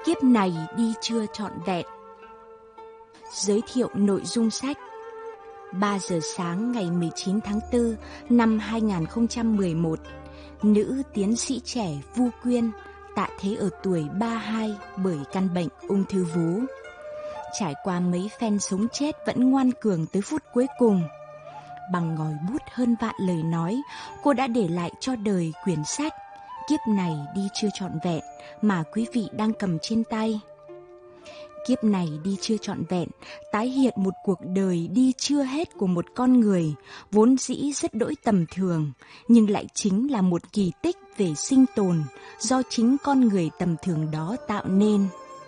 kiếp này đi chưa trọn vẹn. Giới thiệu nội dung sách. 3 giờ sáng ngày 19 tháng 4 năm 2011, nữ tiến sĩ trẻ Vu Quyên tạ thế ở tuổi 32 bởi căn bệnh ung thư vú. Trải qua mấy phen sống chết vẫn ngoan cường tới phút cuối cùng. Bằng ngòi bút hơn vạn lời nói, cô đã để lại cho đời quyển sách Kiếp này đi chưa trọn vẹn mà quý vị đang cầm trên tay. Kiếp này đi chưa trọn vẹn tái hiện một cuộc đời đi chưa hết của một con người vốn dĩ rất đỗi tầm thường, nhưng lại chính là một kỳ tích về sinh tồn do chính con người tầm thường đó tạo nên.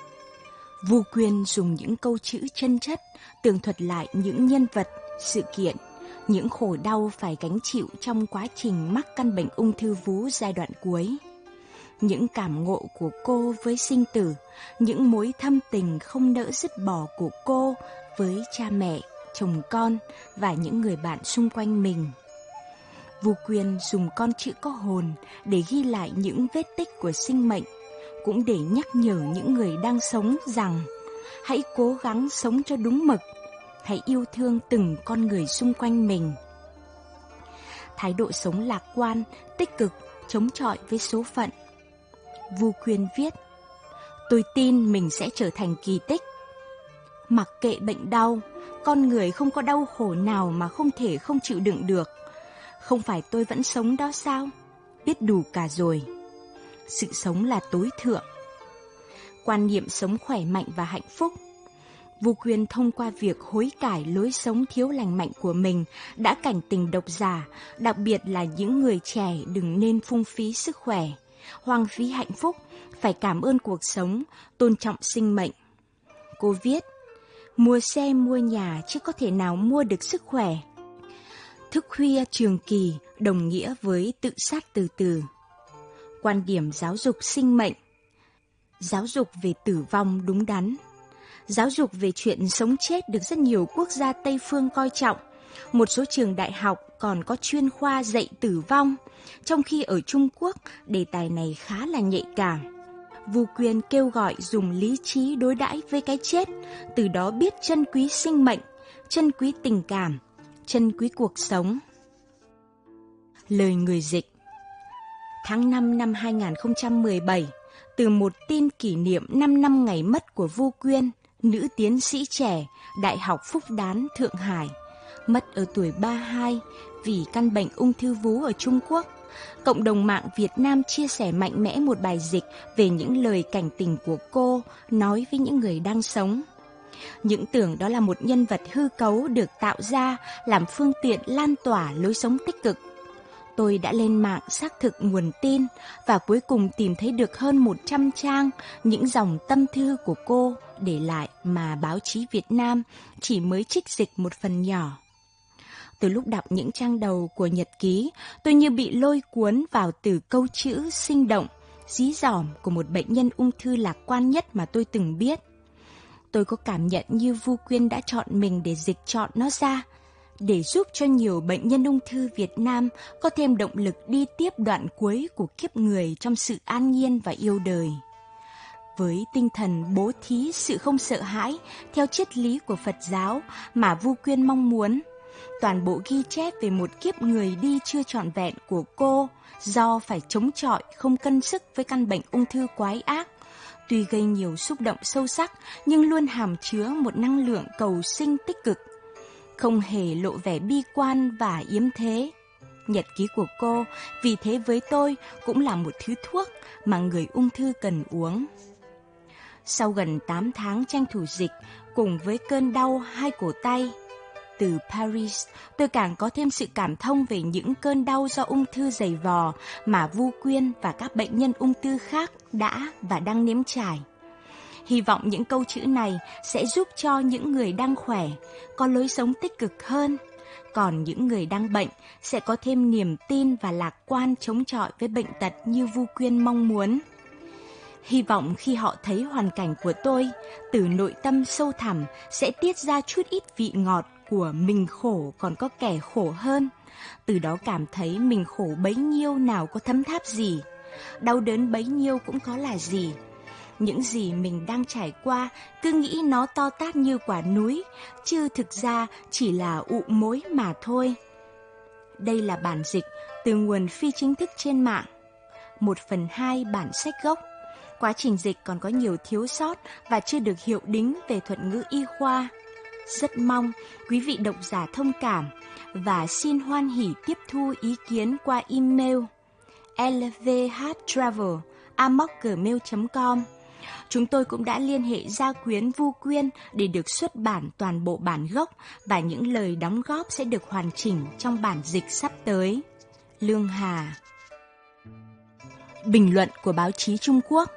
Vu Quyên dùng những câu chữ chân chất tường thuật lại những nhân vật, sự kiện, những khổ đau phải gánh chịu trong quá trình mắc căn bệnh ung thư vú giai đoạn cuối. Những cảm ngộ của cô với sinh tử, những mối thâm tình không nỡ dứt bỏ của cô với cha mẹ, chồng con và những người bạn xung quanh mình. Vu Quyên dùng con chữ có hồn để ghi lại những vết tích của sinh mệnh, cũng để nhắc nhở những người đang sống rằng hãy cố gắng sống cho đúng mực, hãy yêu thương từng con người xung quanh mình. Thái độ sống lạc quan, tích cực, chống chọi với số phận. Vu Quyên viết: tôi tin mình sẽ trở thành kỳ tích. Mặc kệ bệnh đau, con người không có đau khổ nào mà không thể không chịu đựng được. Không phải tôi vẫn sống đó sao? Biết đủ cả rồi. Sự sống là tối thượng. Quan niệm sống khỏe mạnh và hạnh phúc. Vu Quyên thông qua việc hối cải lối sống thiếu lành mạnh của mình đã cảnh tỉnh độc giả, đặc biệt là những người trẻ đừng nên phung phí sức khỏe, hoang phí hạnh phúc, phải cảm ơn cuộc sống, tôn trọng sinh mệnh. Cô viết: mua xe mua nhà chứ có thể nào mua được sức khỏe. Thức khuya trường kỳ đồng nghĩa với tự sát từ từ. Quan điểm giáo dục sinh mệnh. Giáo dục về tử vong đúng đắn. Giáo dục về chuyện sống chết được rất nhiều quốc gia Tây phương coi trọng. Một số trường đại học còn có chuyên khoa dạy tử vong, trong khi ở Trung Quốc đề tài này khá là nhạy cảm. Vu Quyên kêu gọi dùng lý trí đối đãi với cái chết, từ đó biết trân quý sinh mệnh, trân quý tình cảm, trân quý cuộc sống. Lời người dịch. Tháng 5 năm 2017, từ một tin kỷ niệm 5 năm ngày mất của Vu Quyên, nữ tiến sĩ trẻ, Đại học Phúc Đán, Thượng Hải, mất ở tuổi 32 vì căn bệnh ung thư vú ở Trung Quốc. Cộng đồng mạng Việt Nam chia sẻ mạnh mẽ một bài dịch về những lời cảnh tỉnh của cô nói với những người đang sống. Những tưởng đó là một nhân vật hư cấu được tạo ra làm phương tiện lan tỏa lối sống tích cực. Tôi đã lên mạng xác thực nguồn tin và cuối cùng tìm thấy được hơn 100 trang những dòng tâm thư của cô để lại mà báo chí Việt Nam chỉ mới trích dịch một phần nhỏ. Từ lúc đọc những trang đầu của nhật ký, tôi như bị lôi cuốn vào từ câu chữ sinh động, dí dỏm của một bệnh nhân ung thư lạc quan nhất mà tôi từng biết. Tôi có cảm nhận như Vu Quyên đã chọn mình để dịch chọn nó ra, để giúp cho nhiều bệnh nhân ung thư Việt Nam có thêm động lực đi tiếp đoạn cuối của kiếp người trong sự an nhiên và yêu đời. Với tinh thần bố thí sự không sợ hãi theo triết lý của Phật giáo mà Vu Quyên mong muốn, toàn bộ ghi chép về một kiếp người đi chưa trọn vẹn của cô do phải chống chọi không cân sức với căn bệnh ung thư quái ác, tuy gây nhiều xúc động sâu sắc nhưng luôn hàm chứa một năng lượng cầu sinh tích cực, không hề lộ vẻ bi quan và yếm thế. Nhật ký của cô vì thế với tôi cũng là một thứ thuốc mà người ung thư cần uống. Sau gần 8 tháng tranh thủ dịch cùng với cơn đau hai cổ tay, từ Paris, tôi càng có thêm sự cảm thông về những cơn đau do ung thư dày vò mà Vu Quyên và các bệnh nhân ung thư khác đã và đang nếm trải. Hy vọng những câu chữ này sẽ giúp cho những người đang khỏe có lối sống tích cực hơn, còn những người đang bệnh sẽ có thêm niềm tin và lạc quan chống chọi với bệnh tật như Vu Quyên mong muốn. Hy vọng khi họ thấy hoàn cảnh của tôi, từ nội tâm sâu thẳm sẽ tiết ra chút ít vị ngọt của mình khổ còn có kẻ khổ hơn. Từ đó cảm thấy mình khổ bấy nhiêu nào có thấm tháp gì, đau đớn bấy nhiêu cũng có là gì. Những gì mình đang trải qua cứ nghĩ nó to tát như quả núi, chứ thực ra chỉ là ụ mối mà thôi. Đây là bản dịch từ nguồn phi chính thức trên mạng, 1/2 bản sách gốc. Quá trình dịch còn có nhiều thiếu sót và chưa được hiệu đính về thuật ngữ y khoa. Rất mong quý vị độc giả thông cảm và xin hoan hỉ tiếp thu ý kiến qua email lvhtravel@gmail.com. Chúng tôi cũng đã liên hệ gia quyến Vu Quyên để được xuất bản toàn bộ bản gốc và những lời đóng góp sẽ được hoàn chỉnh trong bản dịch sắp tới. Lương Hà. Bình luận của báo chí Trung Quốc.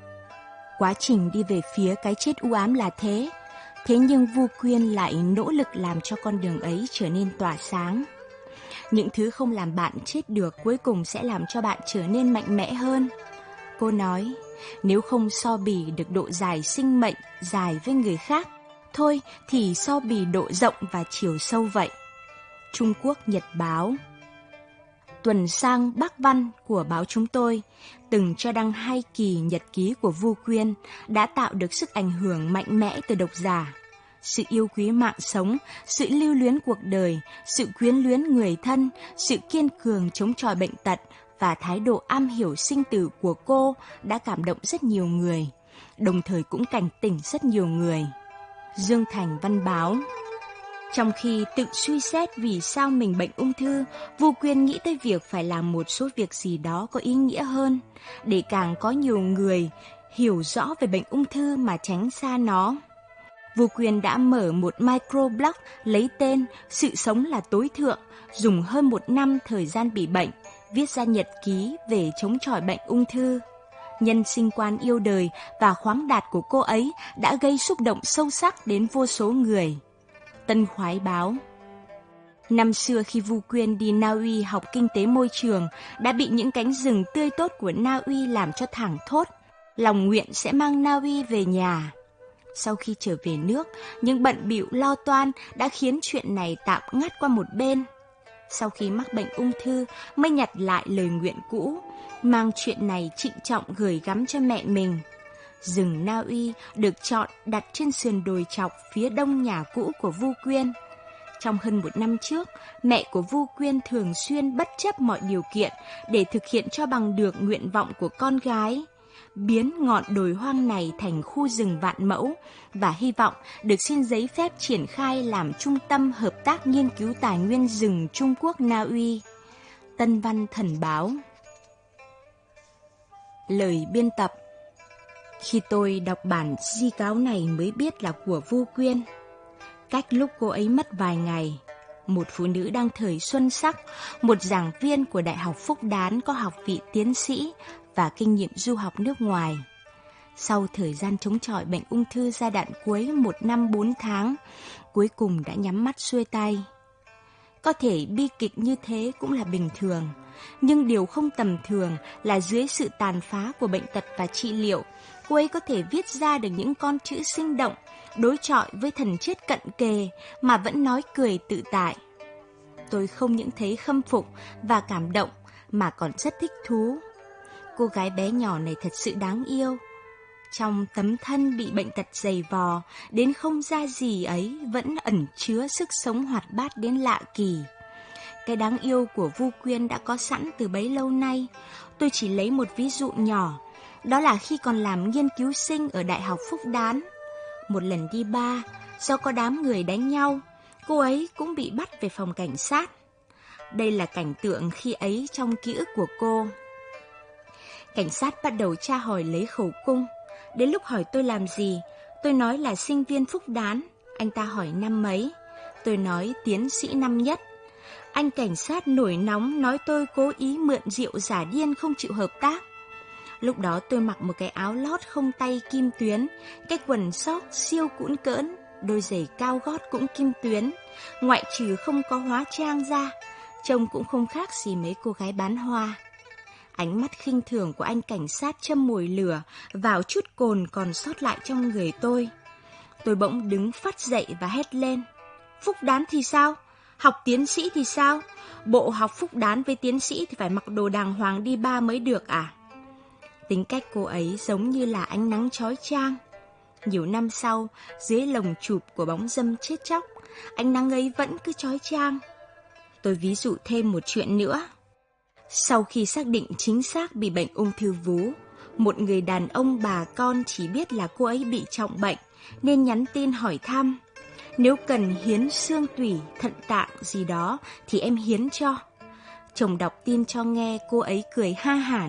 Quá trình đi về phía cái chết u ám là thế, thế nhưng Vu Quyên lại nỗ lực làm cho con đường ấy trở nên tỏa sáng. Những thứ không làm bạn chết được cuối cùng sẽ làm cho bạn trở nên mạnh mẽ hơn. Cô nói, nếu không so bì được độ dài sinh mệnh dài với người khác, thôi thì so bì độ rộng và chiều sâu vậy. Trung Quốc Nhật Báo. Tuần sang Bắc Văn của báo chúng tôi từng cho đăng 2 kỳ nhật ký của Vu Quyên đã tạo được sức ảnh hưởng mạnh mẽ từ độc giả. Sự yêu quý mạng sống, sự lưu luyến cuộc đời, sự quyến luyến người thân, sự kiên cường chống chọi bệnh tật và thái độ am hiểu sinh tử của cô đã cảm động rất nhiều người, đồng thời cũng cảnh tỉnh rất nhiều người. Dương Thành Văn Báo. Trong khi tự suy xét vì sao mình bệnh ung thư, Vu Quyên nghĩ tới việc phải làm một số việc gì đó có ý nghĩa hơn, để càng có nhiều người hiểu rõ về bệnh ung thư mà tránh xa nó. Vu Quyên đã mở một microblog lấy tên Sự sống là tối thượng, dùng hơn 1 năm thời gian bị bệnh, viết ra nhật ký về chống chọi bệnh ung thư. Nhân sinh quan yêu đời và khoáng đạt của cô ấy đã gây xúc động sâu sắc đến vô số người. Tân Khoái Báo. Năm xưa khi Vu Quyên đi Na Uy học kinh tế môi trường, đã bị những cánh rừng tươi tốt của Na Uy làm cho thảng thốt, lòng nguyện sẽ mang Na Uy về nhà. Sau khi trở về nước, những bận bịu lo toan đã khiến chuyện này tạm ngắt qua một bên. Sau khi mắc bệnh ung thư, mới nhặt lại lời nguyện cũ, mang chuyện này trịnh trọng gửi gắm cho mẹ mình. Rừng Na Uy được chọn đặt trên sườn đồi chọc phía đông nhà cũ của Vu Quyên. Trong hơn 1 năm trước, mẹ của Vu Quyên thường xuyên bất chấp mọi điều kiện để thực hiện cho bằng được nguyện vọng của con gái, biến ngọn đồi hoang này thành khu rừng vạn mẫu và hy vọng được xin giấy phép triển khai làm trung tâm hợp tác nghiên cứu tài nguyên rừng Trung Quốc Na Uy. Tân Văn Thần Báo. Lời biên tập. Khi tôi đọc bản di cáo này mới biết là của Vu Quyên. Cách lúc cô ấy mất vài ngày, một phụ nữ đang thời xuân sắc, một giảng viên của Đại học Phúc Đán có học vị tiến sĩ và kinh nghiệm du học nước ngoài. Sau thời gian chống chọi bệnh ung thư giai đoạn cuối 1 năm 4 tháng, cuối cùng đã nhắm mắt xuôi tay. Có thể bi kịch như thế cũng là bình thường, nhưng điều không tầm thường là dưới sự tàn phá của bệnh tật và trị liệu, cô ấy có thể viết ra được những con chữ sinh động, đối chọi với thần chết cận kề mà vẫn nói cười tự tại. Tôi không những thấy khâm phục và cảm động mà còn rất thích thú. Cô gái bé nhỏ này thật sự đáng yêu. Trong tấm thân bị bệnh tật dày vò, đến không ra gì ấy vẫn ẩn chứa sức sống hoạt bát đến lạ kỳ. Cái đáng yêu của Vu Quyên đã có sẵn từ bấy lâu nay. Tôi chỉ lấy một ví dụ nhỏ, đó là khi còn làm nghiên cứu sinh ở Đại học Phúc Đán. Một lần đi bar, do có đám người đánh nhau, cô ấy cũng bị bắt về phòng cảnh sát. Đây là cảnh tượng khi ấy trong ký ức của cô. Cảnh sát bắt đầu tra hỏi lấy khẩu cung. Đến lúc hỏi tôi làm gì, tôi nói là sinh viên Phúc Đán. Anh ta hỏi năm mấy, tôi nói tiến sĩ năm nhất. Anh cảnh sát nổi nóng nói tôi cố ý mượn rượu giả điên không chịu hợp tác. Lúc đó tôi mặc một cái áo lót không tay kim tuyến, cái quần sóc siêu cũn cỡn, đôi giày cao gót cũng kim tuyến, ngoại trừ không có hóa trang ra, trông cũng không khác gì mấy cô gái bán hoa. Ánh mắt khinh thường của anh cảnh sát châm mồi lửa vào chút cồn còn sót lại trong người tôi. Tôi bỗng đứng phắt dậy và hét lên. Phúc Đán thì sao? Học tiến sĩ thì sao? Bộ học Phúc Đán với tiến sĩ thì phải mặc đồ đàng hoàng đi bar mới được à? Tính cách cô ấy giống như là ánh nắng chói chang. Nhiều năm sau, dưới lồng chụp của bóng dâm chết chóc, ánh nắng ấy vẫn cứ chói chang. Tôi ví dụ thêm một chuyện nữa. Sau khi xác định chính xác bị bệnh ung thư vú, một người đàn ông bà con chỉ biết là cô ấy bị trọng bệnh nên nhắn tin hỏi thăm. Nếu cần hiến xương tủy, thận tạng gì đó thì em hiến cho. Chồng đọc tin cho nghe, cô ấy cười ha hả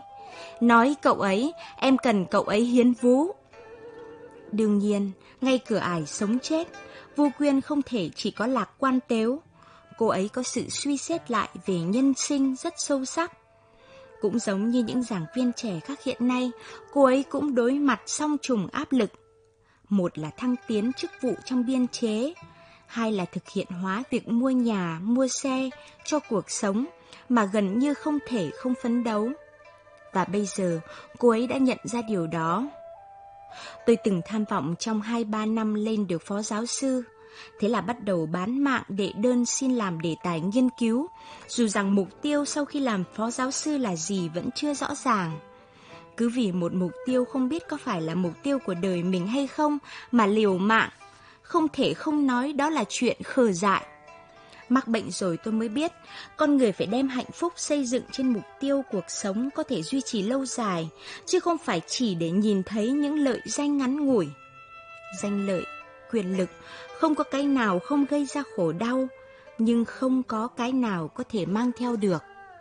nói cậu ấy, em cần cậu ấy hiến vú. Đương nhiên, ngay cửa ải sống chết, Vu Quyên không thể chỉ có lạc quan tếu. Cô ấy có sự suy xét lại về nhân sinh rất sâu sắc. Cũng giống như những giảng viên trẻ khác hiện nay, cô ấy cũng đối mặt song trùng áp lực. Một là thăng tiến chức vụ trong biên chế, hai là thực hiện hóa việc mua nhà, mua xe cho cuộc sống mà gần như không thể không phấn đấu. Và bây giờ, cô ấy đã nhận ra điều đó. Tôi từng tham vọng trong 2-3 năm lên được phó giáo sư. Thế là bắt đầu bán mạng đệ đơn xin làm đề tài nghiên cứu, dù rằng mục tiêu sau khi làm phó giáo sư là gì vẫn chưa rõ ràng. Cứ vì một mục tiêu không biết có phải là mục tiêu của đời mình hay không mà liều mạng, không thể không nói đó là chuyện khờ dại. Mắc bệnh rồi tôi mới biết, con người phải đem hạnh phúc xây dựng trên mục tiêu cuộc sống có thể duy trì lâu dài, chứ không phải chỉ để nhìn thấy những lợi danh ngắn ngủi. Danh lợi, quyền lực, không có cái nào không gây ra khổ đau, nhưng không có cái nào có thể mang theo được.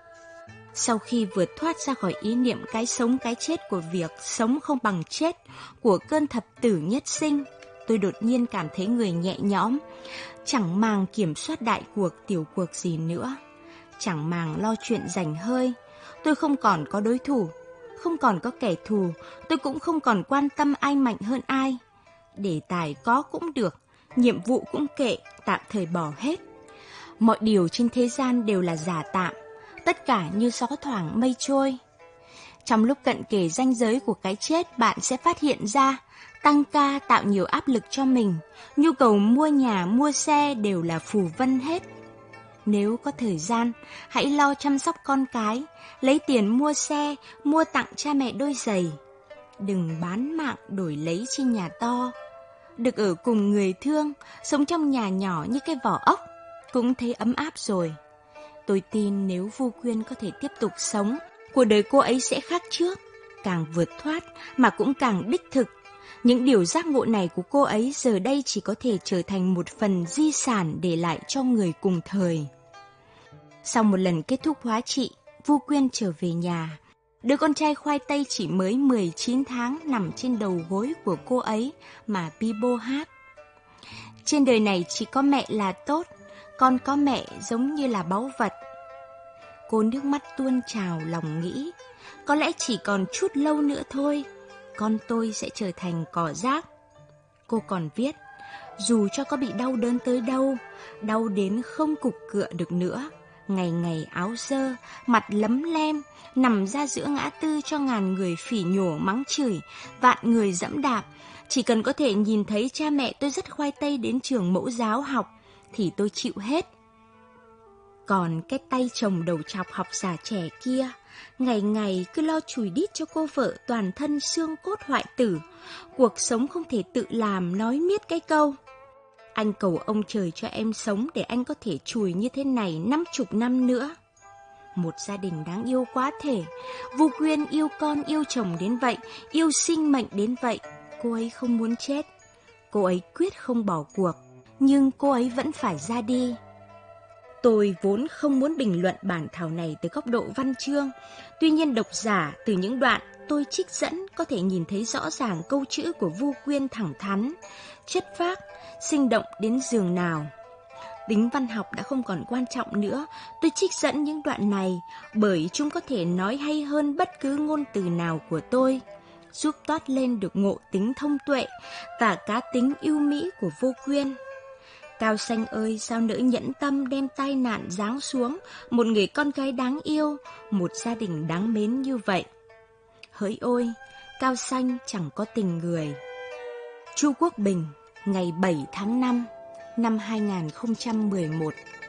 Sau khi vượt thoát ra khỏi ý niệm cái sống cái chết của việc sống không bằng chết, của cơn thập tử nhất sinh, tôi đột nhiên cảm thấy người nhẹ nhõm, chẳng màng kiểm soát đại cuộc tiểu cuộc gì nữa, chẳng màng lo chuyện giành hơi. Tôi không còn có đối thủ, không còn có kẻ thù, tôi cũng không còn quan tâm ai mạnh hơn ai. Đề tài có cũng được, nhiệm vụ cũng kệ, tạm thời bỏ hết. Mọi điều trên thế gian đều là giả tạm, tất cả như gió thoảng mây trôi. Trong lúc cận kề ranh giới của cái chết, bạn sẽ phát hiện ra tăng ca tạo nhiều áp lực cho mình, nhu cầu mua nhà, mua xe đều là phù vân hết. Nếu có thời gian, hãy lo chăm sóc con cái, lấy tiền mua xe, mua tặng cha mẹ đôi giày. Đừng bán mạng đổi lấy chi nhà to. Được ở cùng người thương, sống trong nhà nhỏ như cái vỏ ốc, cũng thấy ấm áp rồi. Tôi tin nếu Vu Quyên có thể tiếp tục sống, cuộc đời cô ấy sẽ khác trước, càng vượt thoát mà cũng càng đích thực. Những điều giác ngộ này của cô ấy giờ đây chỉ có thể trở thành một phần di sản để lại cho người cùng thời. Sau một lần kết thúc hóa trị, Vu Quyên trở về nhà. Đứa con trai khoai tây chỉ mới 19 tháng nằm trên đầu gối của cô ấy mà bi bô hát. Trên đời này chỉ có mẹ là tốt, con có mẹ giống như là báu vật. Cô nước mắt tuôn trào lòng nghĩ, có lẽ chỉ còn chút lâu nữa thôi, con tôi sẽ trở thành cỏ rác. Cô còn viết, dù cho có bị đau đớn tới đâu, đau đến không cục cựa được nữa, ngày ngày áo dơ, mặt lấm lem, nằm ra giữa ngã tư cho ngàn người phỉ nhổ mắng chửi, vạn người dẫm đạp. Chỉ cần có thể nhìn thấy cha mẹ tôi dắt khoai tây đến trường mẫu giáo học, thì tôi chịu hết. Còn cái tay chồng đầu chọc học giả trẻ kia, ngày ngày cứ lo chùi đít cho cô vợ toàn thân xương cốt hoại tử, cuộc sống không thể tự làm, nói miết cái câu: anh cầu ông trời cho em sống để anh có thể chùi như thế này 50 năm nữa. Một gia đình đáng yêu quá thể. Vu Quyên yêu con yêu chồng đến vậy, yêu sinh mệnh đến vậy. Cô ấy không muốn chết, cô ấy quyết không bỏ cuộc, nhưng cô ấy vẫn phải ra đi. Tôi vốn không muốn bình luận bản thảo này từ góc độ văn chương, tuy nhiên độc giả từ những đoạn tôi trích dẫn có thể nhìn thấy rõ ràng câu chữ của Vu Quyên thẳng thắn, chất phác, sinh động đến giường nào. Tính văn học đã không còn quan trọng nữa, tôi trích dẫn những đoạn này bởi chúng có thể nói hay hơn bất cứ ngôn từ nào của tôi, giúp toát lên được ngộ tính thông tuệ và cá tính ưu mỹ của Vu Quyên. Cao Xanh ơi, sao nỡ nhẫn tâm đem tai nạn giáng xuống một người con gái đáng yêu, một gia đình đáng mến như vậy. Hỡi ôi, Cao Xanh chẳng có tình người. Chu Quốc Bình, ngày 7 tháng 5 năm 2011.